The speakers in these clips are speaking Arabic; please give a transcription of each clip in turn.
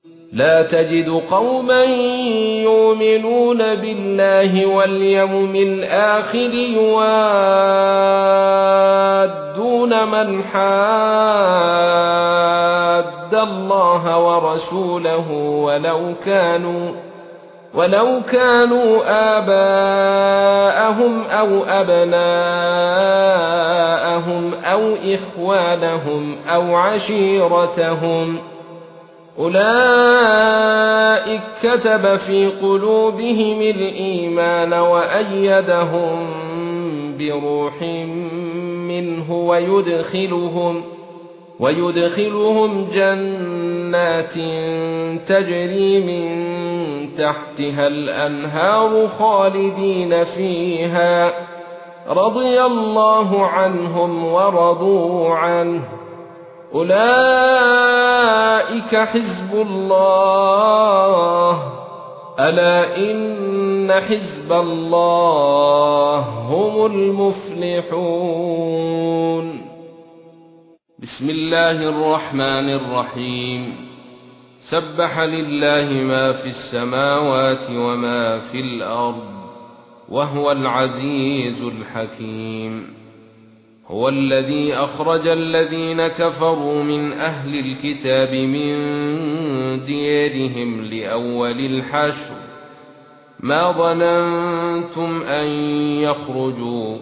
لا تجد قوما يؤمنون بالله واليوم الآخر يوادون من حاد الله ورسوله ولو كانوا آباءهم أو أبناءهم أو إخوانهم أو عشيرتهم أولئك كتب في قلوبهم الإيمان وأيدهم بروح منه ويدخلهم جنات تجري من تحتها الأنهار خالدين فيها رضي الله عنهم ورضوا عنه أولئك حزب الله ألا إن حزب الله هم المفلحون بسم الله الرحمن الرحيم سبح لله ما في السماوات وما في الأرض وهو العزيز الحكيم هو الذي أخرج الذين كفروا من أهل الكتاب من ديارهم لأول الحشر ما ظننتم أن يخرجوا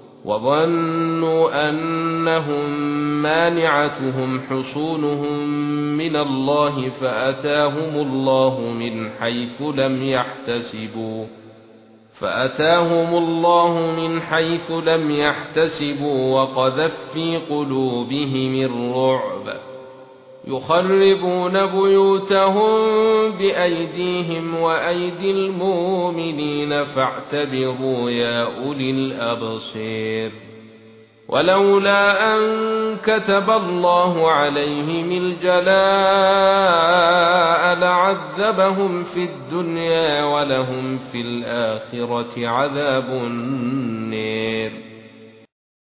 وظنوا أنهم مانعتهم حصونهم من الله فأتاهم الله من حيث لم يحتسبوا وقذف في قلوبهم الرعب يخربون بيوتهم بأيديهم وأيدي المؤمنين فاعتبروا يا أولي الأبصير ولولا أن كتب الله عليهم الجلاء لعذبهم في الدنيا ولهم في الآخرة عذاب النار